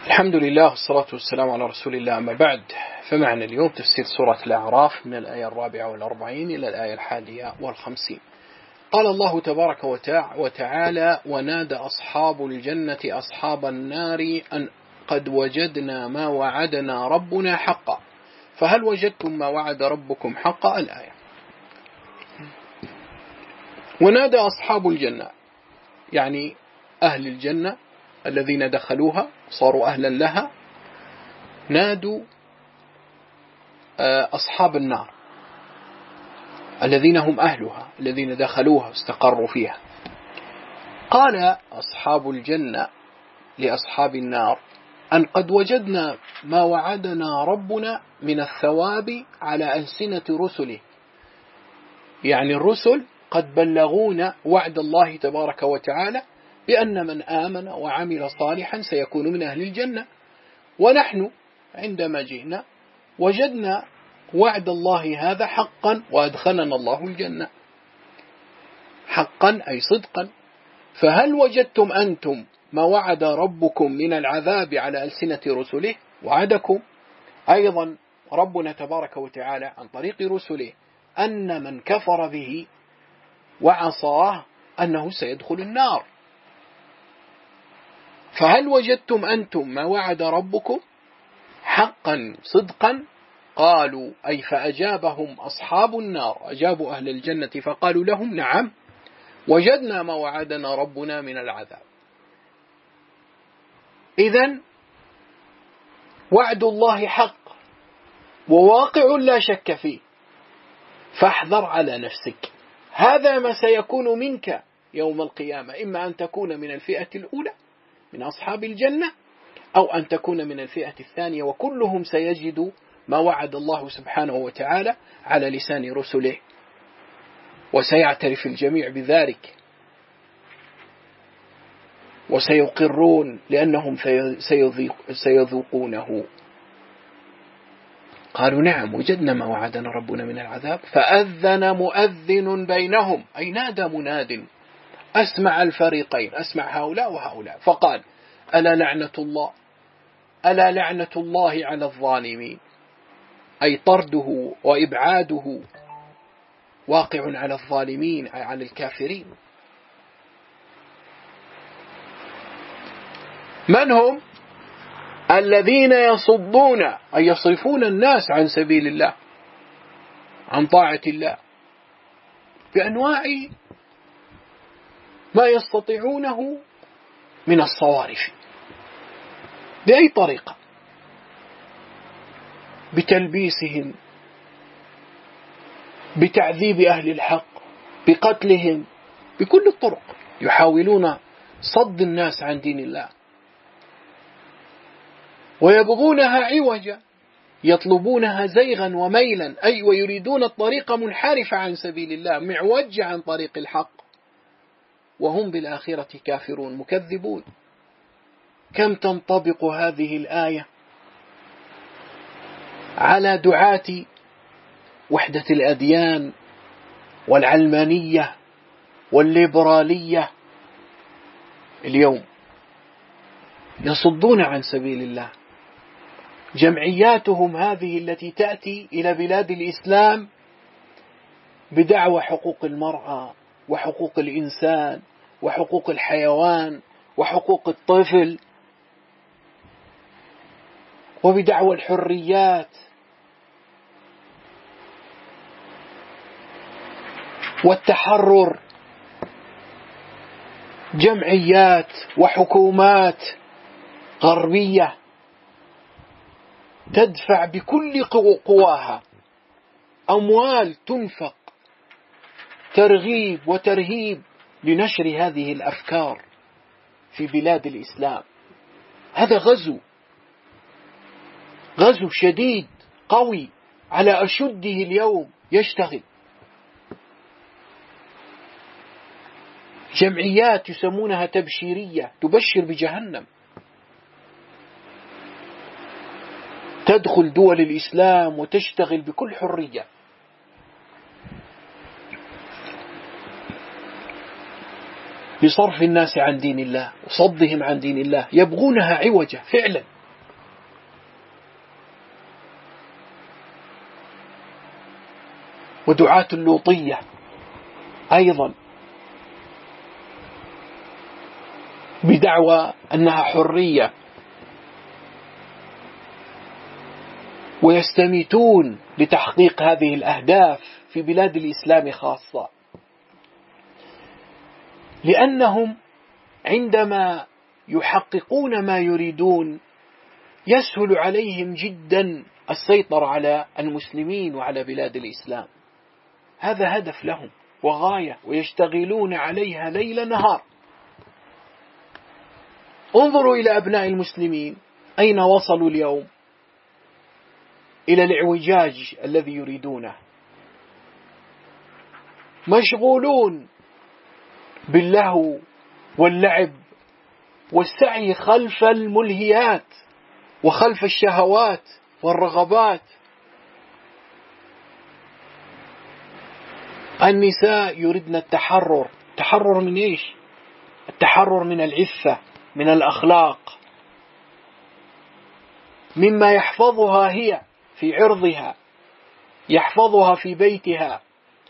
الحمد لله والصلاة والسلام على رسول الله. أما بعد، فمعنا اليوم تفسير سورة الأعراف من الآية 44 إلى الآية 51. قال الله تبارك وتعالى: ونادى أصحاب الجنة أصحاب النار أن قد وجدنا ما وعدنا ربنا حقا فهل وجدتم ما وعد ربكم حقا. الآية. ونادى أصحاب الجنة يعني أهل الجنة الذين دخلوها صاروا أهلا لها، نادوا أصحاب النار الذين هم أهلها الذين دخلوها واستقروا فيها. قال أصحاب الجنة لأصحاب النار: أن قد وجدنا ما وعدنا ربنا من الثواب على ألسنة رسله، يعني الرسل قد بلغونا وعد الله تبارك وتعالى بأن من آمن وعمل صالحا سيكون من أهل الجنة، ونحن عندما جئنا وجدنا وعد الله هذا حقا وأدخلنا الله الجنة حقا أي صدقا. فهل وجدتم أنتم ما وعد ربكم من العذاب على ألسنة رسله؟ وعدكم أيضا ربنا تبارك وتعالى عن طريق رسله أن من كفر به وعصاه أنه سيدخل النار. فهل وجدتم أنتم ما وعد ربكم حقا صدقا؟ قالوا أي فأجابهم أصحاب النار، أجابوا أهل الجنة فقالوا لهم: نعم وجدنا ما وعدنا ربنا من العذاب. إذن وعد الله حق وواقع لا شك فيه، فاحذر على نفسك. هذا ما سيكون منك يوم القيامة، إما أن تكون من الفئة الأولى من أصحاب الجنة أو أن تكون من الفئة الثانية، وكلهم سيجد ما وعد الله سبحانه وتعالى على لسان رسله، وسيعترف الجميع بذلك وسيقرون لأنهم سيذوقونه. قالوا: نعم وجدنا ما وعدنا ربنا من العذاب. فأذن مؤذن بينهم، أي نادى مناد أسمع الفريقين، أسمع هؤلاء وهؤلاء، فقال: ألا لعنة الله على الظالمين، أي طرده وإبعاده واقع على الظالمين أي على الكافرين. من هم؟ الذين يصدون أي يصرفون الناس عن سبيل الله، عن طاعة الله، بأنواع ما يستطيعونه من الصوارف، بأي طريقة، بتلبيسهم، بتعذيب أهل الحق، بقتلهم، بكل الطرق يحاولون صد الناس عن دين الله، ويبغونها عوجا، يطلبونها زيغا وميلا، أي ويريدون الطريق منحرفة عن سبيل الله، معوجة عن طريق الحق، وهم بالآخرة كافرون مكذبون. كم تنطبق هذه الآية على دعاة وحدة الأديان والعلمانية والليبرالية اليوم، يصدون عن سبيل الله. جمعياتهم هذه التي تأتي إلى بلاد الإسلام بدعوى حقوق المرأة وحقوق الإنسان وحقوق الحيوان وحقوق الطفل، وبدعوى الحريات والتحرر، جمعيات وحكومات غربية تدفع بكل قواها أموال تنفق ترغيب وترهيب لنشر هذه الأفكار في بلاد الإسلام. هذا غزو شديد قوي على أشده اليوم يشتغل. جمعيات يسمونها تبشيرية تبشر بجهنم، تدخل دول الإسلام وتشتغل بكل حرية. بصرف الناس عن دين الله وصدهم عن دين الله، يبغونها عوجة فعلا، ودعاة اللوطية أيضا بدعوى أنها حرية، ويستميتون لتحقيق هذه الأهداف في بلاد الإسلام خاصة، لأنهم عندما يحققون ما يريدون يسهل عليهم جدا السيطرة على المسلمين وعلى بلاد الإسلام. هذا هدف لهم وغاية، ويشتغلون عليها ليل نهار. انظروا إلى أبناء المسلمين أين وصلوا اليوم، إلى الاعوجاج الذي يريدونه، مشغولون باللهو واللعب والسعي خلف الملهيات وخلف الشهوات والرغبات. النساء يريدن التحرر. تحرر من إيش؟ التحرر من العفة، من الأخلاق، مما يحفظها هي في عرضها، يحفظها في بيتها،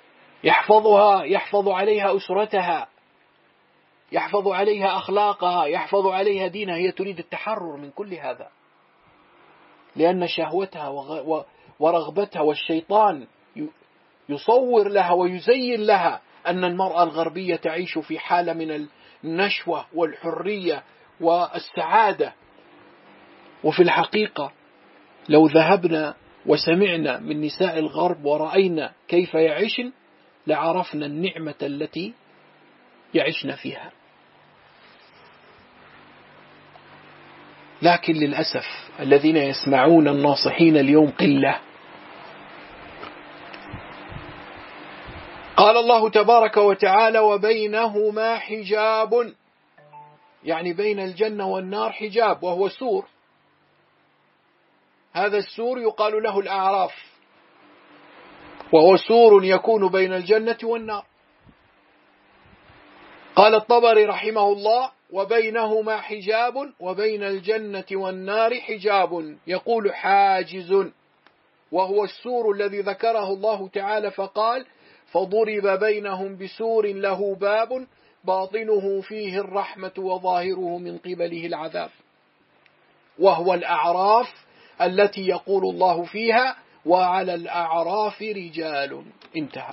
يحفظ عليها أسرتها، يحفظ عليها أخلاقها، يحفظ عليها دينها. هي تريد التحرر من كل هذا، لأن شهوتها ورغبتها والشيطان يصور لها ويزين لها أن المرأة الغربية تعيش في حالة من النشوة والحرية والسعادة. وفي الحقيقة لو ذهبنا وسمعنا من نساء الغرب ورأينا كيف يعيشن لعرفنا النعمة التي يعيشن فيها. لكن للأسف الذين يسمعون الناصحين اليوم قلة. قال الله تبارك وتعالى: وبينهما حجاب، يعني بين الجنة والنار حجاب، وهو سور. هذا السور يقال له الأعراف، وهو سور يكون بين الجنة والنار. قال الطبري رحمه الله: وبينهما حجاب وبين الجنة والنار حجاب، يقول حاجز، وهو السور الذي ذكره الله تعالى فقال: فضرب بينهم بسور له باب باطنه فيه الرحمة وظاهره من قبله العذاب، وهو الأعراف التي يقول الله فيها: وعلى الأعراف رجال. انتهى.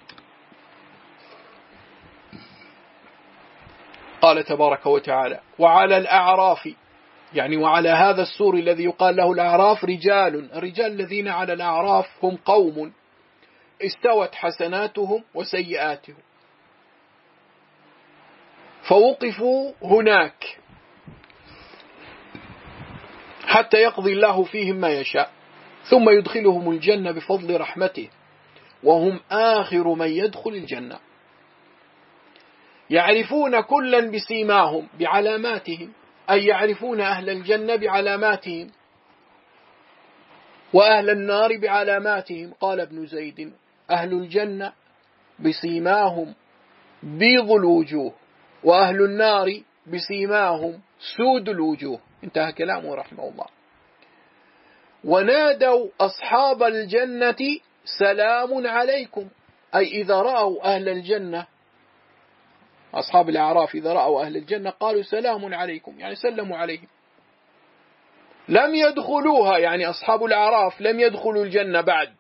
قال تبارك وتعالى: وعلى الأعراف، يعني وعلى هذا السور الذي يقال له الأعراف رجال. الرجال الذين على الأعراف هم قوم استوت حسناتهم وسيئاتهم، فوقفوا هناك حتى يقضي الله فيهم ما يشاء، ثم يدخلهم الجنة بفضل رحمته، وهم آخر من يدخل الجنة. يعرفون كلا بسيماهم، بعلاماتهم، أي يعرفون أهل الجنة بعلاماتهم، وأهل النار بعلاماتهم. قال ابن زيد: أهل الجنة بسيماهم بيض الوجوه، وأهل النار بسيماهم سود الوجوه. انتهى كلامه رحمه الله. ونادوا أصحاب الجنة سلام عليكم، أي إذا رأوا أهل الجنة، أصحاب الأعراف إذا رأوا أهل الجنة قالوا سلام عليكم، يعني سلموا عليهم. لم يدخلوها، يعني أصحاب الأعراف لم يدخلوا الجنة بعد،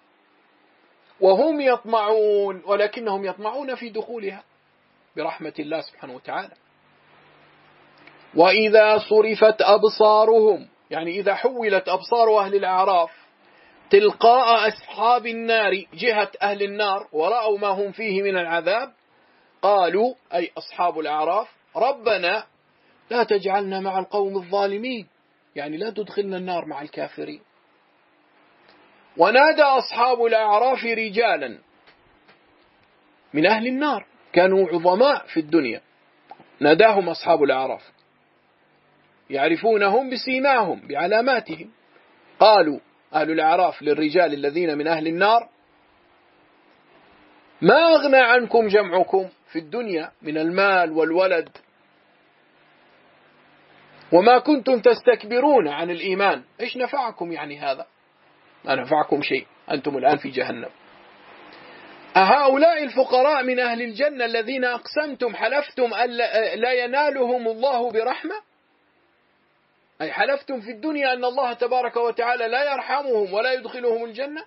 وهم يطمعون، ولكنهم يطمعون في دخولها برحمة الله سبحانه وتعالى. وإذا صرفت أبصارهم، يعني إذا حولت أبصار أهل الأعراف تلقاء أصحاب النار، جهة أهل النار، ورأوا ما هم فيه من العذاب، قالوا، أي أصحاب الأعراف: ربنا لا تجعلنا مع القوم الظالمين، يعني لا تدخلنا النار مع الكافرين. ونادى أصحاب الأعراف رجالا من أهل النار كانوا عظماء في الدنيا، ناداهم أصحاب الأعراف، يعرفونهم بسيماهم بعلاماتهم. قالوا أهل الأعراف للرجال الذين من أهل النار: ما أغنى عنكم جمعكم في الدنيا من المال والولد، وما كنتم تستكبرون عن الإيمان. إيش نفعكم يعني هذا؟ ما نفعكم شيء، أنتم الآن في جهنم. أهؤلاء الفقراء من أهل الجنة الذين أقسمتم حلفتم أن لا ينالهم الله برحمة، أي حلفتم في الدنيا أن الله تبارك وتعالى لا يرحمهم ولا يدخلهم الجنة.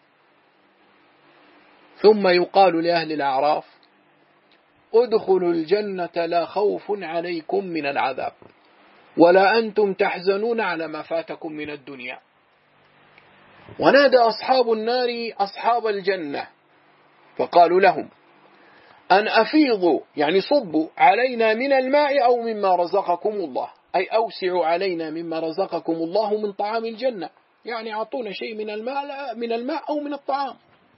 ثم يقال لأهل الأعراف ادخلوا الجنة لا خوف عليكم من العذاب ولا أنتم تحزنون على ما فاتكم من الدنيا. ونادى أصحاب النار أصحاب الجنة فقالوا لهم أن أفيضوا، يعني صبوا علينا من الماء أو مما رزقكم الله، أي أوسعوا علينا مما رزقكم الله من طعام الجنة، يعني أعطونا شيء من الماء أو من الطعام.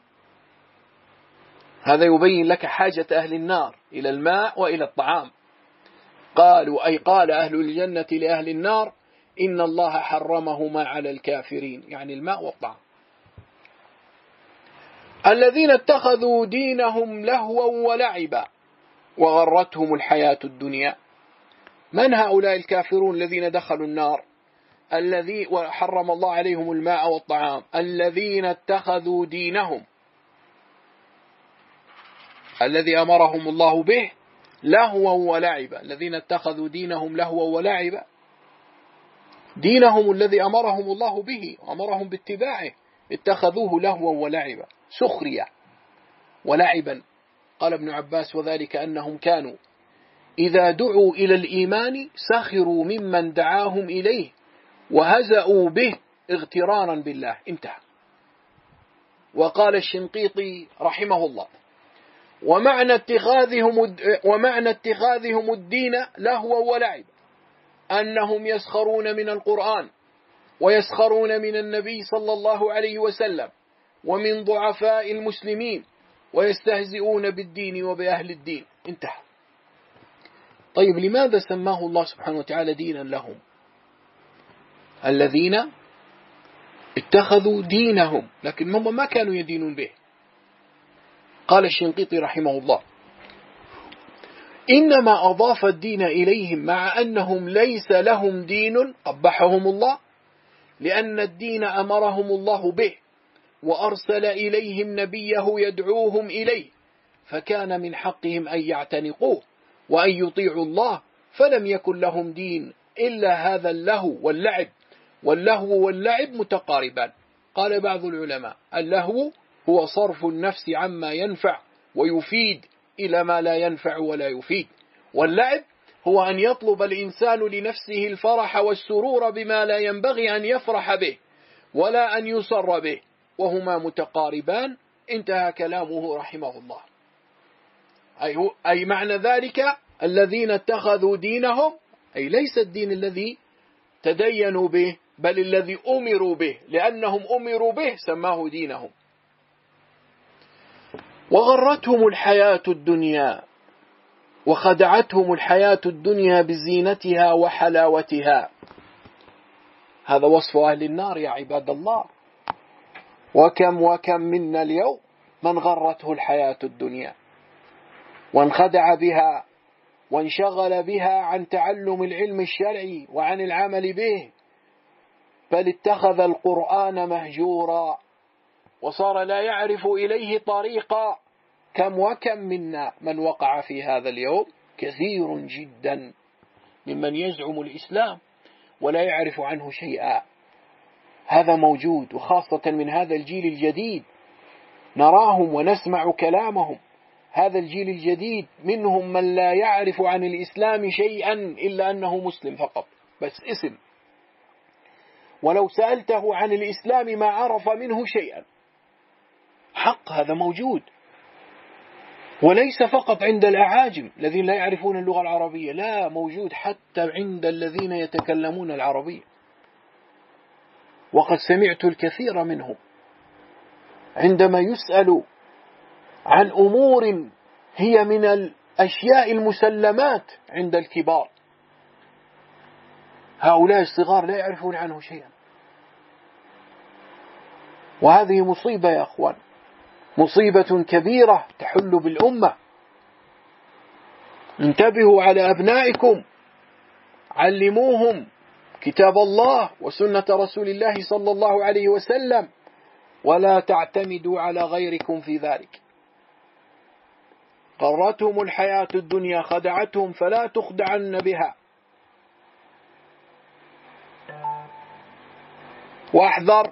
هذا يبين لك حاجة أهل النار إلى الماء وإلى الطعام. قالوا أي قال أهل الجنة لأهل النار إن الله حرمهما على الكافرين، يعني الماء والطعام. الذين اتخذوا دينهم لهوا ولعبا وغرتهم الحياة الدنيا. من هؤلاء الكافرون الذين دخلوا النار الذي وحرم الله عليهم الماء والطعام؟ الذين اتخذوا دينهم الذي أمرهم الله به لهوا ولعبا. الذين اتخذوا دينهم لهوا ولعبا، دينهم الذي أمرهم الله به وأمرهم باتباعه اتخذوه لهوا ولعبا، سخريا ولعبا. قال ابن عباس وذلك أنهم كانوا إذا دعوا إلى الإيمان سخروا ممن دعاهم إليه وهزأوا به اغترارا بالله. انتهى. وقال الشنقيطي رحمه الله ومعنى اتخاذهم الدين لهوا ولعب أنهم يسخرون من القرآن ويسخرون من النبي صلى الله عليه وسلم ومن ضعفاء المسلمين ويستهزئون بالدين وبأهل الدين. انتهى. طيب لماذا سماه الله سبحانه وتعالى دينا لهم؟ الذين اتخذوا دينهم، لكن هم ما كانوا يدينون به. قال الشنقيطي رحمه الله إنما أضاف الدين إليهم مع أنهم ليس لهم دين قبحهم الله، لأن الدين أمرهم الله به وأرسل إليهم نبيه يدعوهم إليه، فكان من حقهم أن يعتنقوه وأن يطيعوا الله، فلم يكن لهم دين إلا هذا اللهو واللعب، واللهو واللعب متقاربان. قال بعض العلماء اللهو هو صرف النفس عما ينفع ويفيد إلى ما لا ينفع ولا يفيد، واللعب هو أن يطلب الإنسان لنفسه الفرح والسرور بما لا ينبغي أن يفرح به ولا أن يسر به، وهما متقاربان. انتهى كلامه رحمه الله. أي معنى ذلك الذين اتخذوا دينهم، أي ليس الدين الذي تدينوا به بل الذي أمروا به، لأنهم أمروا به سماه دينهم. وغرتهم الحياة الدنيا وخدعتهم الحياة الدنيا بزينتها وحلاوتها. هذا وصف أهل النار يا عباد الله. وكم منا اليوم من غرته الحياة الدنيا وانخدع بها وانشغل بها عن تعلم العلم الشرعي وعن العمل به، بل اتخذ القرآن مهجورا وصار لا يعرف إليه طريقا. وكم منا من وقع في هذا اليوم، كثير جدا ممن يزعم الإسلام ولا يعرف عنه شيئا. هذا موجود، وخاصة من هذا الجيل الجديد نراهم ونسمع كلامهم. هذا الجيل الجديد منهم من لا يعرف عن الإسلام شيئا إلا أنه مسلم فقط، بس اسم، ولو سألته عن الإسلام ما عرف منه شيئا. حق هذا موجود، وليس فقط عند الأعاجم الذين لا يعرفون اللغة العربية، لا، موجود حتى عند الذين يتكلمون العربية. وقد سمعت الكثير منهم عندما يسألوا عن أمور هي من الأشياء المسلمات عند الكبار، هؤلاء الصغار لا يعرفون عنه شيئا. وهذه مصيبة يا أخوان، مصيبة كبيرة تحل بالأمة. انتبهوا على أبنائكم، علموهم كتاب الله وسنة رسول الله صلى الله عليه وسلم، ولا تعتمدوا على غيركم في ذلك. غرتهم الحياة الدنيا خدعتهم فلا تخدعن بها. واحذر.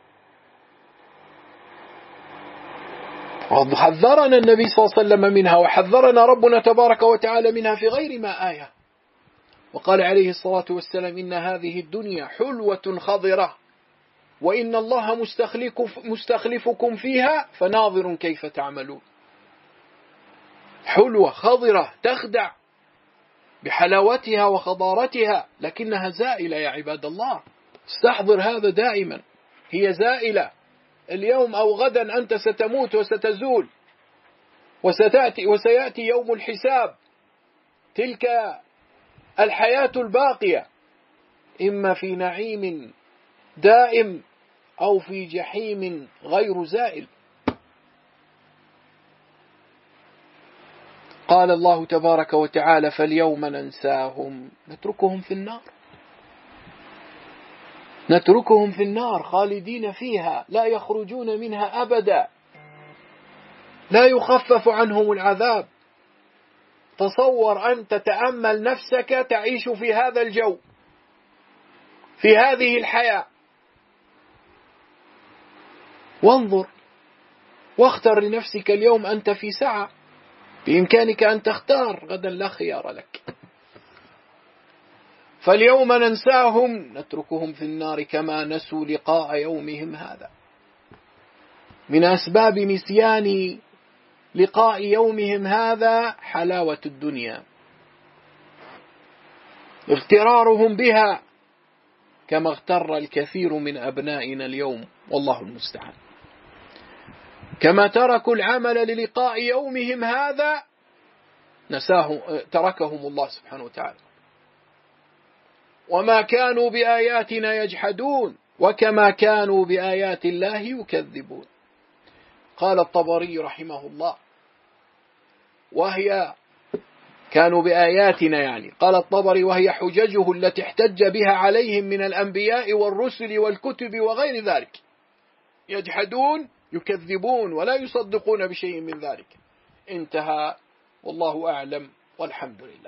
حذرنا النبي صلى الله عليه وسلم منها، وحذرنا ربنا تبارك وتعالى منها في غير ما آية. وقال عليه الصلاة والسلام: إن هذه الدنيا حلوة خضرة، وإن الله مستخلفكم فيها فناظر كيف تعملون. حلوة خضرة تخدع بحلاوتها وخضارتها، لكنها زائلة يا عباد الله. استحضر هذا دائما، هي زائلة. اليوم أو غدا أنت ستموت وستزول، وسيأتي يوم الحساب. تلك الحياة الباقية، إما في نعيم دائم أو في جحيم غير زائل. قال الله تبارك وتعالى: فاليوم ننساهم نتركهم في النار. نتركهم في النار خالدين فيها لا يخرجون منها أبدا، لا يخفف عنهم العذاب. تصور أن تتأمل نفسك تعيش في هذا الجو، في هذه الحياة، وانظر واختر لنفسك. اليوم أنت في سعة، بإمكانك أن تختار، غدا لا خيار لك. فاليوم ننساهم نتركهم في النار كما نسوا لقاء يومهم هذا. من أسباب نسيان لقاء يومهم هذا حلاوة الدنيا، اغترارهم بها كما اغتر الكثير من أبنائنا اليوم، والله المستعان. كما تركوا العمل للقاء يومهم هذا تركهم الله سبحانه وتعالى. وما كانوا بآياتنا يجحدون وكما كانوا بآيات الله يكذبون. قال الطبري رحمه الله، وهي كانوا بآياتنا يعني، قال الطبري: وهي حججه التي احتج بها عليهم من الأنبياء والرسل والكتب وغير ذلك. يجحدون، يكذبون، ولا يصدقون بشيء من ذلك. انتهى، والله أعلم، والحمد لله.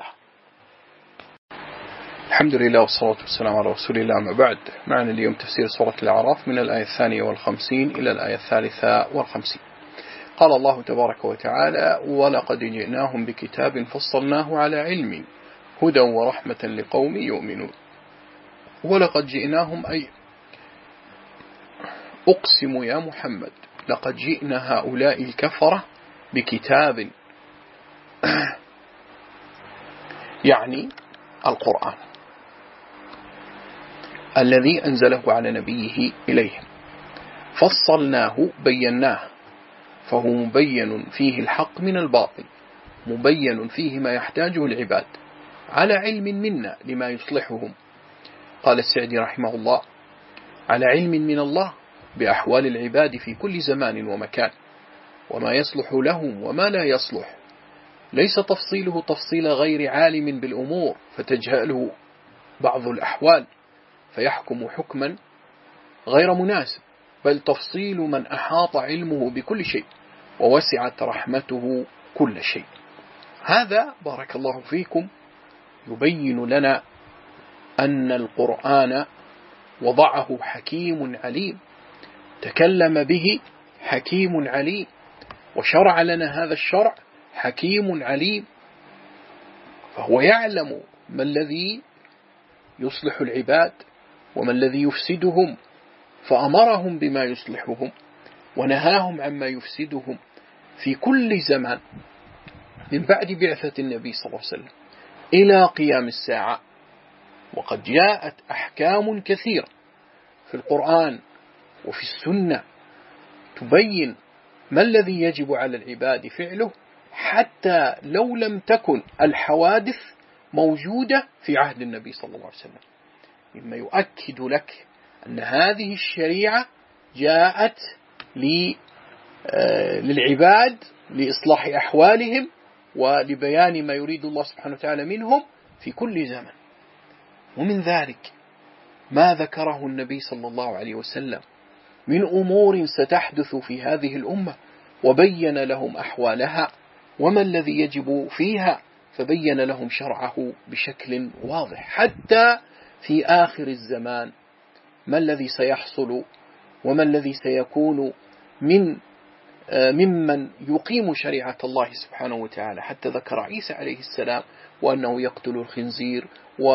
الحمد لله والصلاة والسلام على رسول الله. ما بعد، معنا اليوم تفسير سورة الأعراف من الآية 52 إلى الآية 53. قال الله تبارك وتعالى: ولقد جئناهم بكتاب فصلناه على علم هدى ورحمة لقوم يؤمنون. ولقد جئناهم، أي أقسم يا محمد لقد جئنا هؤلاء الكفرة بكتاب يعني القرآن الذي أنزله على نبيه إليهم، فصلناه بيناه، فهو مبين فيه الحق من الباطل، مبين فيه ما يحتاجه العباد، على علم منا لما يصلحهم. قال السعدي رحمه الله: على علم من الله بأحوال العباد في كل زمان ومكان، وما يصلح لهم وما لا يصلح، ليس تفصيله تفصيل غير عالم بالأمور فتجهله بعض الأحوال فيحكم حكما غير مناسب، بل تفصيل من أحاط علمه بكل شيء ووسعت رحمته كل شيء. هذا بارك الله فيكم يبين لنا أن القرآن وضعه حكيم عليم، تكلم به حكيم عليم، وشرع لنا هذا الشرع حكيم عليم، فهو يعلم ما الذي يصلح العباد وما الذي يفسدهم، فأمرهم بما يصلحهم ونهاهم عما يفسدهم في كل زمان من بعد بعثة النبي صلى الله عليه وسلم إلى قيام الساعة. وقد جاءت أحكام كثيرة في القرآن وفي السنة تبين ما الذي يجب على العباد فعله، حتى لو لم تكن الحوادث موجودة في عهد النبي صلى الله عليه وسلم، مما يؤكد لك أن هذه الشريعة جاءت للعباد لإصلاح أحوالهم ولبيان ما يريد الله سبحانه وتعالى منهم في كل زمن. ومن ذلك ما ذكره النبي صلى الله عليه وسلم من أمور ستحدث في هذه الأمة، وبين لهم أحوالها وما الذي يجب فيها، فبين لهم شرعه بشكل واضح. حتى في آخر الزمان ما الذي سيحصل وما الذي سيكون ممن يقيم شريعة الله سبحانه وتعالى. حتى ذكر عيسى عليه السلام وأنه يقتل الخنزير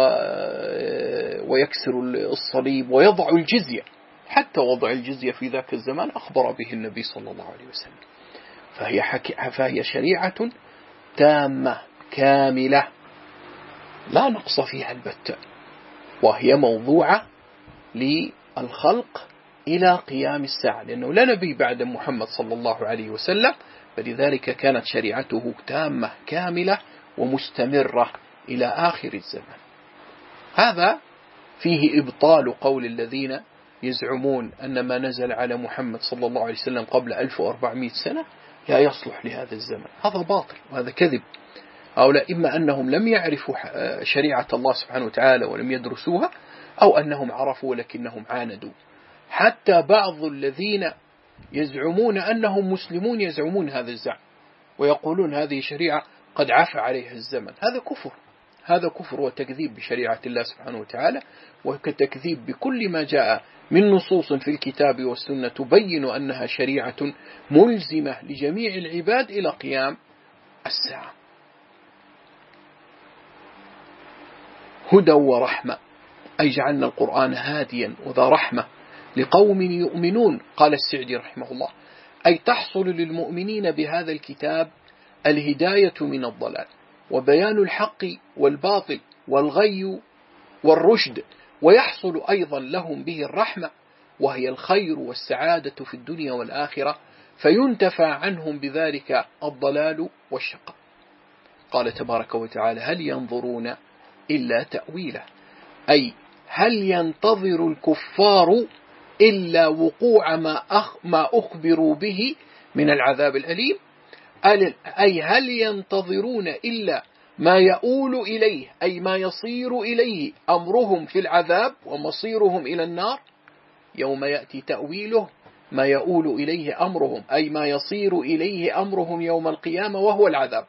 ويكسر الصليب ويضع الجزية. حتى وضع الجزية في ذاك الزمان أخبر به النبي صلى الله عليه وسلم. فهي شريعة تامة كاملة لا نقص فيها البتة، وهي موضوعة للخلق إلى قيام الساعة، لأنه لا نبي بعد محمد صلى الله عليه وسلم، فلذلك كانت شريعته تامة كاملة ومستمرة إلى آخر الزمان. هذا فيه إبطال قول الذين يزعمون أن ما نزل على محمد صلى الله عليه وسلم قبل 1400 سنة لا يصلح لهذا الزمن. هذا باطل وهذا كذب. هؤلاء إما أنهم لم يعرفوا شريعة الله سبحانه وتعالى ولم يدرسوها، أو أنهم عرفوا ولكنهم عاندوا. حتى بعض الذين يزعمون أنهم مسلمون يزعمون هذا الزعم ويقولون هذه شريعة قد عفى عليها الزمن. هذا كفر، هذا كفر وتكذيب بشريعة الله سبحانه وتعالى، وكتكذيب بكل ما جاء من نصوص في الكتاب والسنة تبين أنها شريعة ملزمة لجميع العباد إلى قيام الساعة. هدى ورحمة، أي جعلنا القرآن هاديا وذا رحمة لقوم يؤمنون. قال السعدي رحمه الله: أي تحصل للمؤمنين بهذا الكتاب الهداية من الضلال وبيان الحق والباطل والغي والرشد، ويحصل أيضا لهم به الرحمة وهي الخير والسعادة في الدنيا والآخرة، فينتفى عنهم بذلك الضلال والشقاء. قال تبارك وتعالى: هل ينظرون إلا تأويله، أي هل ينتظر الكفار إلا وقوع ما أخبروا به من العذاب الأليم، أي هل ينتظرون إلا ما يؤول إليه، أي ما يصير إليه أمرهم في العذاب ومصيرهم إلى النار. يوم يأتي تأويله ما يؤول إليه أمرهم، أي ما يصير إليه أمرهم يوم القيامة وهو العذاب.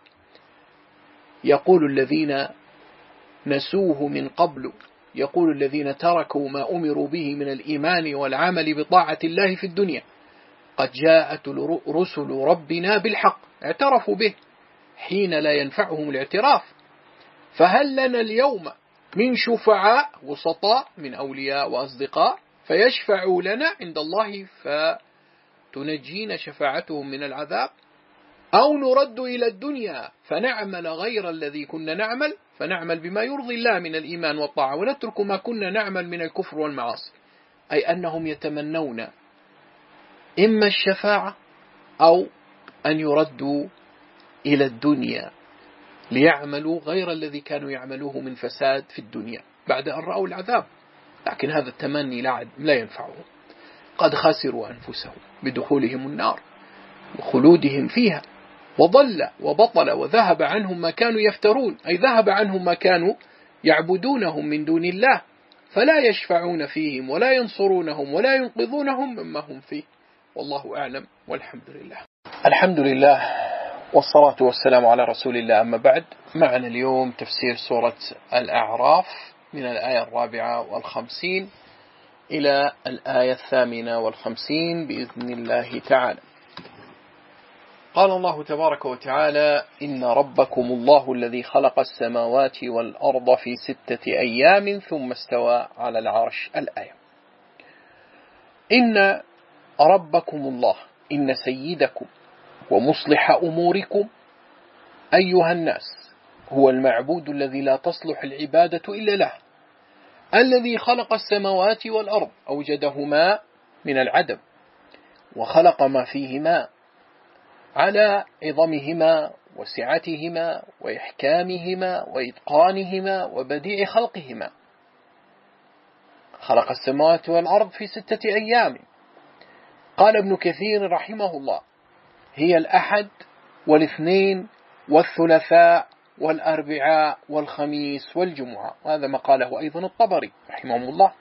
يقول الذين نسوه من قبل، يقول الذين تركوا ما أمروا به من الإيمان والعمل بطاعة الله في الدنيا: قد جاءت رسل ربنا بالحق، اعترفوا به حين لا ينفعهم الاعتراف، فهل لنا اليوم من شفعاء وسطاء من أولياء وأصدقاء فيشفعوا لنا عند الله فتنجينا شفاعتهم من العذاب، أو نرد إلى الدنيا فنعمل غير الذي كنا نعمل فنعمل بما يرضي الله من الإيمان والطاعة ونترك ما كنا نعمل من الكفر والمعاصي. أي أنهم يتمنون إما الشفاعة أو أن يردوا إلى الدنيا ليعملوا غير الذي كانوا يعملوه من فساد في الدنيا بعد أن رأوا العذاب. لكن هذا التمني لا ينفعهم، قد خسروا أنفسهم بدخولهم النار وخلودهم فيها، وضل وبطل وذهب عنهم ما كانوا يفترون، أي ذهب عنهم ما كانوا يعبدونهم من دون الله، فلا يشفعون فيهم ولا ينصرونهم ولا ينقذونهم مما هم فيه. والله أعلم والحمد لله. الحمد لله والصلاة والسلام على رسول الله، أما بعد. معنا اليوم تفسير سورة الأعراف من الآية 54 إلى الآية 58 بإذن الله تعالى. قال الله تبارك وتعالى: إن ربكم الله الذي خلق السماوات والأرض في 6 أيام ثم استوى على العرش. الآية. إن ربكم الله، إن سيدكم ومصلح أموركم أيها الناس هو المعبود الذي لا تصلح العبادة إلا له، الذي خلق السماوات والأرض، أوجدهما من العدم وخلق ما فيهما على عظمهما وسعتهما وإحكامهما وإتقانهما وبديع خلقهما. خلق السماوات والأرض في 6 أيام. قال ابن كثير رحمه الله: هي الأحد والاثنين والثلاثاء والأربعاء والخميس والجمعة. وهذا ما قاله أيضا الطبري رحمه الله.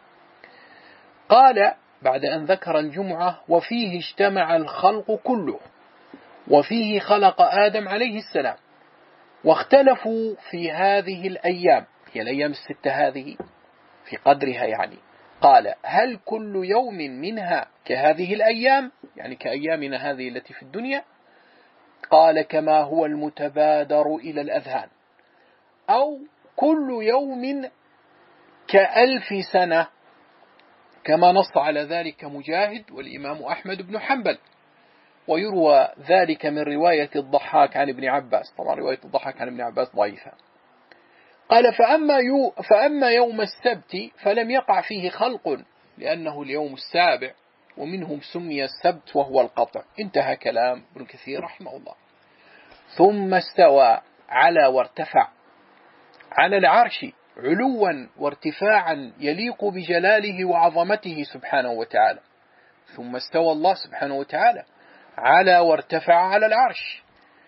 قال بعد أن ذكر الجمعة: وفيه اجتمع الخلق كله وفيه خلق آدم عليه السلام. واختلفوا في هذه الأيام، هي الأيام الستة هذه في قدرها يعني. قال: هل كل يوم منها كهذه الأيام، يعني كأيامنا هذه التي في الدنيا؟ قال: كما هو المتبادر إلى الأذهان، أو كل يوم كألف سنة، كما نص على ذلك مجاهد والإمام أحمد بن حنبل. ويروى ذلك من رواية الضحاك عن ابن عباس، طبعا رواية الضحاك عن ابن عباس ضعيفة. قال: فأما يوم السبت فلم يقع فيه خلق، لأنه اليوم السابع، ومنهم سمي السبت وهو القطع. انتهى كلام ابن كثير رحمه الله. ثم استوى على وارتفع على العرش علوا وارتفاعا يليق بجلاله وعظمته سبحانه وتعالى. ثم استوى الله سبحانه وتعالى على وارتفع على العرش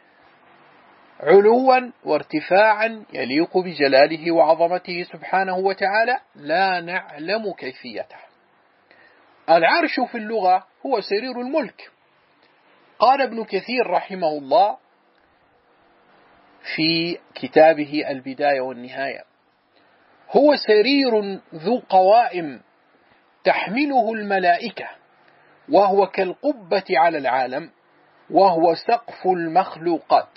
علوا وارتفاعا يليق بجلاله وعظمته سبحانه وتعالى، لا نعلم كيفيته. العرش في اللغة هو سرير الملك. قال ابن كثير رحمه الله في كتابه البداية والنهاية: هو سرير ذو قوائم تحمله الملائكة، وهو كالقبة على العالم، وهو سقف المخلوقات.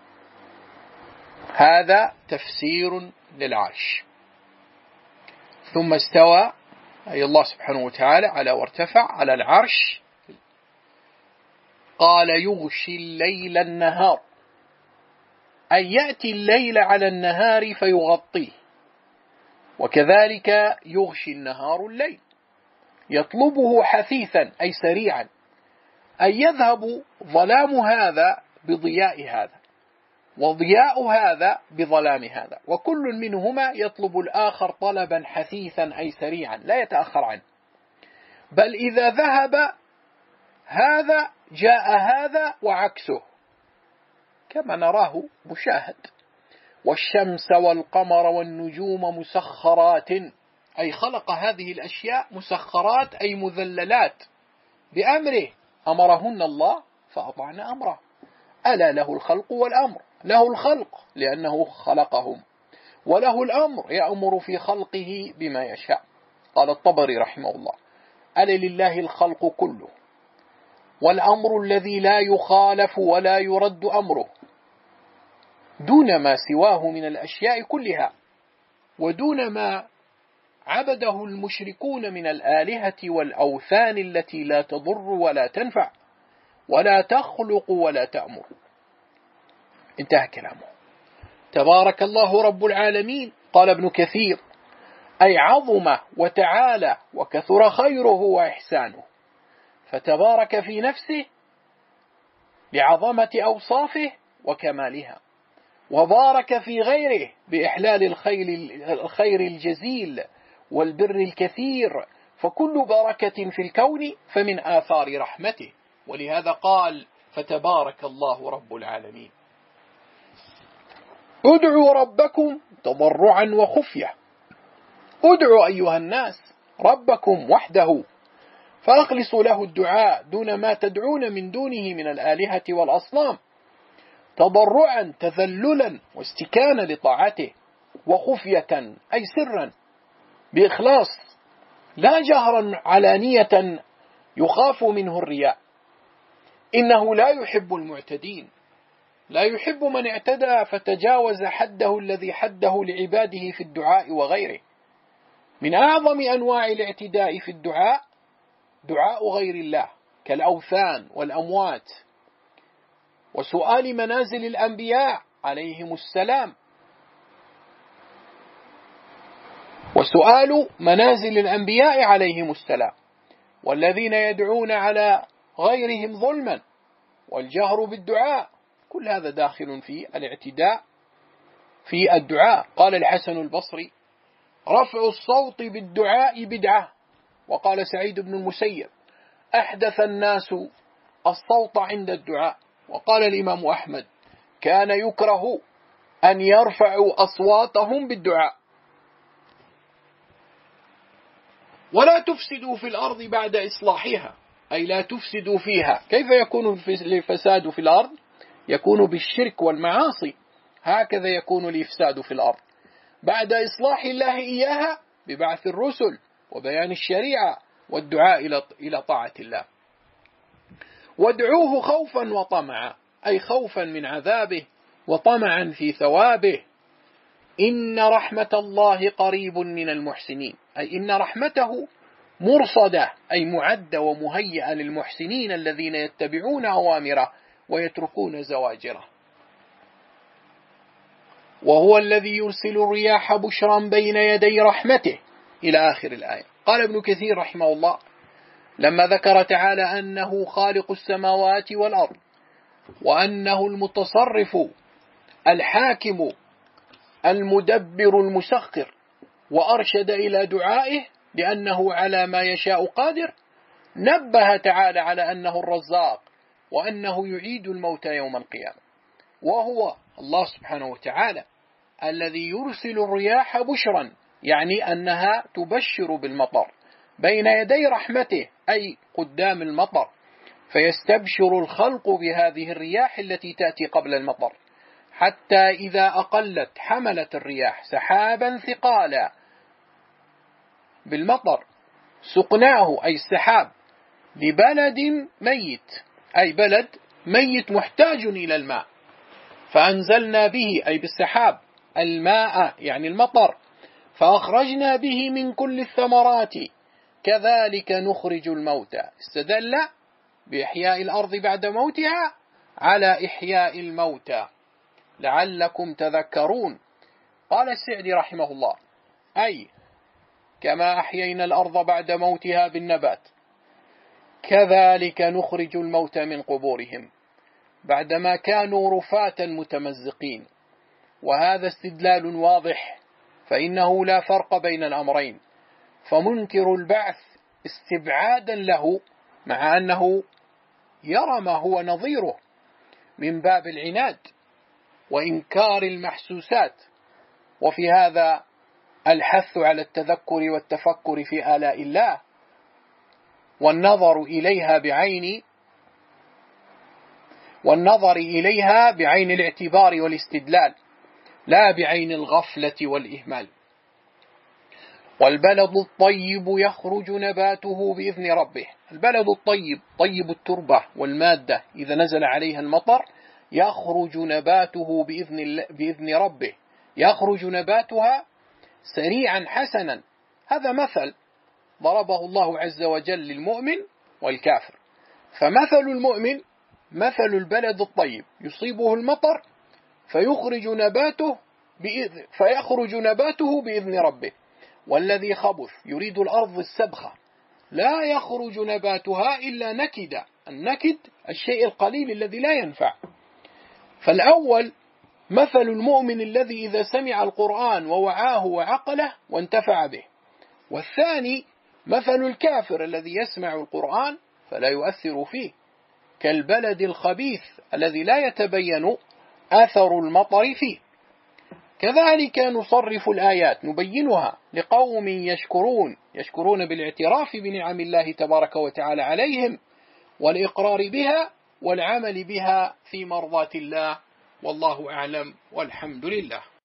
هذا تفسير للعرش. ثم استوى، أي الله سبحانه وتعالى، على وارتفع على العرش. قال: يغشي الليل النهار، أي يأتي الليل على النهار فيغطيه، وكذلك يغشي النهار الليل، يطلبه حثيثا أي سريعا، أي يذهب ظلام هذا بضياء هذا، وضياء هذا بظلام هذا، وكل منهما يطلب الآخر طلبا حثيثا أي سريعا لا يتأخر عنه، بل إذا ذهب هذا جاء هذا وعكسه كما نراه مشاهد. والشمس والقمر والنجوم مسخرات، أي خلق هذه الأشياء مسخرات أي مذللات بأمره، أمرهن الله فأطعن أمره. ألا له الخلق والأمر، له الخلق لأنه خلقهم، وله الأمر يأمر في خلقه بما يشاء. قال الطبري رحمه الله: ألا لله الخلق كله، والأمر الذي لا يخالف ولا يرد أمره، دون ما سواه من الأشياء كلها، ودون ما عبده المشركون من الآلهة والأوثان التي لا تضر ولا تنفع ولا تخلق ولا تأمر. انتهى كلامه. تبارك الله رب العالمين. قال ابن كثير: أي عظم وتعالى وكثر خيره وإحسانه، فتبارك في نفسه لعظمة أوصافه وكمالها، وبارك في غيره بإحلال الخير الجزيل والبر الكثير، فكل بركة في الكون فمن آثار رحمته، ولهذا قال: فتبارك الله رب العالمين. ادعوا ربكم تضرعا وخفية، ادعوا أيها الناس ربكم وحده، فأخلصوا له الدعاء دون ما تدعون من دونه من الآلهة والأصنام، تضرعا تذللا واستكانا لطاعته، وخفية أي سرا بإخلاص، لا جهرا علانية يخاف منه الرياء. إنه لا يحب المعتدين، لا يحب من اعتدى فتجاوز حده الذي حده لعباده في الدعاء وغيره. من أعظم أنواع الاعتداء في الدعاء دعاء غير الله كالأوثان والأموات، وسؤال منازل الأنبياء عليهم السلام، وسؤال منازل الأنبياء عليهم السلام، والذين يدعون على غيرهم ظلما، والجهر بالدعاء، كل هذا داخل في الاعتداء في الدعاء. قال الحسن البصري: رفع الصوت بالدعاء بدعة. وقال سعيد بن المسيب: أحدث الناس الصوت عند الدعاء. وقال الإمام أحمد: كان يكره أن يرفعوا أصواتهم بالدعاء. ولا تفسدوا في الأرض بعد إصلاحها، أي لا تفسدوا فيها. كيف يكون الفساد في الأرض؟ يكون بالشرك والمعاصي، هكذا يكون الإفساد في الأرض بعد إصلاح الله إياها ببعث الرسل وبيان الشريعة والدعاء إلى طاعة الله. وادعوه خوفا وطمعا، أي خوفا من عذابه وطمعا في ثوابه. إن رحمة الله قريب من المحسنين، أي إن رحمته مرصدة، أي معدة ومهيئة للمحسنين الذين يتبعون أوامره ويتركون زواجره. وهو الذي يرسل الرياح بشرا بين يدي رحمته، إلى آخر الآية. قال ابن كثير رحمه الله لما ذكر تعالى أنه خالق السماوات والأرض وأنه المتصرف الحاكم المدبر المسخر، وأرشد إلى دعائه لأنه على ما يشاء قادر، نبه تعالى على أنه الرزاق وأنه يعيد الموتى يوم القيامة. وهو الله سبحانه وتعالى الذي يرسل الرياح بشرا، يعني أنها تبشر بالمطر بين يدي رحمته، أي قدام المطر، فيستبشر الخلق بهذه الرياح التي تأتي قبل المطر، حتى إذا أقلت حملت الرياح سحابا ثقالا بالمطر سقناه، أي السحاب، لبلد ميت، أي بلد ميت محتاج إلى الماء، فأنزلنا به، أي بالسحاب، الماء يعني المطر، فأخرجنا به من كل الثمرات كذلك نخرج الموتى. استدل بإحياء الأرض بعد موتها على إحياء الموتى لعلكم تذكرون. قال السعدي رحمه الله أي كما أحيينا الأرض بعد موتها بالنبات كذلك نخرج الموتى من قبورهم بعدما كانوا رفاتا متمزقين. وهذا استدلال واضح، فإنه لا فرق بين الأمرين، فمنكر البعث استبعادا له مع أنه يرى ما هو نظيره من باب العناد وإنكار المحسوسات، وفي هذا الحث على التذكر والتفكر في آلاء الله والنظر إليها بعين الاعتبار والاستدلال لا بعين الغفلة والإهمال. والبلد الطيب يخرج نباته بإذن ربه. البلد الطيب طيب التربة والمادة، إذا نزل عليها المطر يخرج نباته بإذن ربه، يخرج نباتها سريعا حسنا. هذا مثل ضربه الله عز وجل للمؤمن والكافر. فمثل المؤمن مثل البلد الطيب يصيبه المطر فيخرج نباته بإذن ربه، والذي خبث يريد الأرض السبخة لا يخرج نباتها إلا نكدا. النكد الشيء القليل الذي لا ينفع. فالأول مثل المؤمن الذي إذا سمع القرآن ووعاه وعقله وانتفع به، والثاني مثل الكافر الذي يسمع القرآن فلا يؤثر فيه، كالبلد الخبيث الذي لا يتبين أثر المطر فيه. كذلك نصرف الآيات نبينها لقوم يشكرون بالاعتراف بنعم الله تبارك وتعالى عليهم والإقرار بها والعمل بها في مرضاة الله. والله أعلم والحمد لله.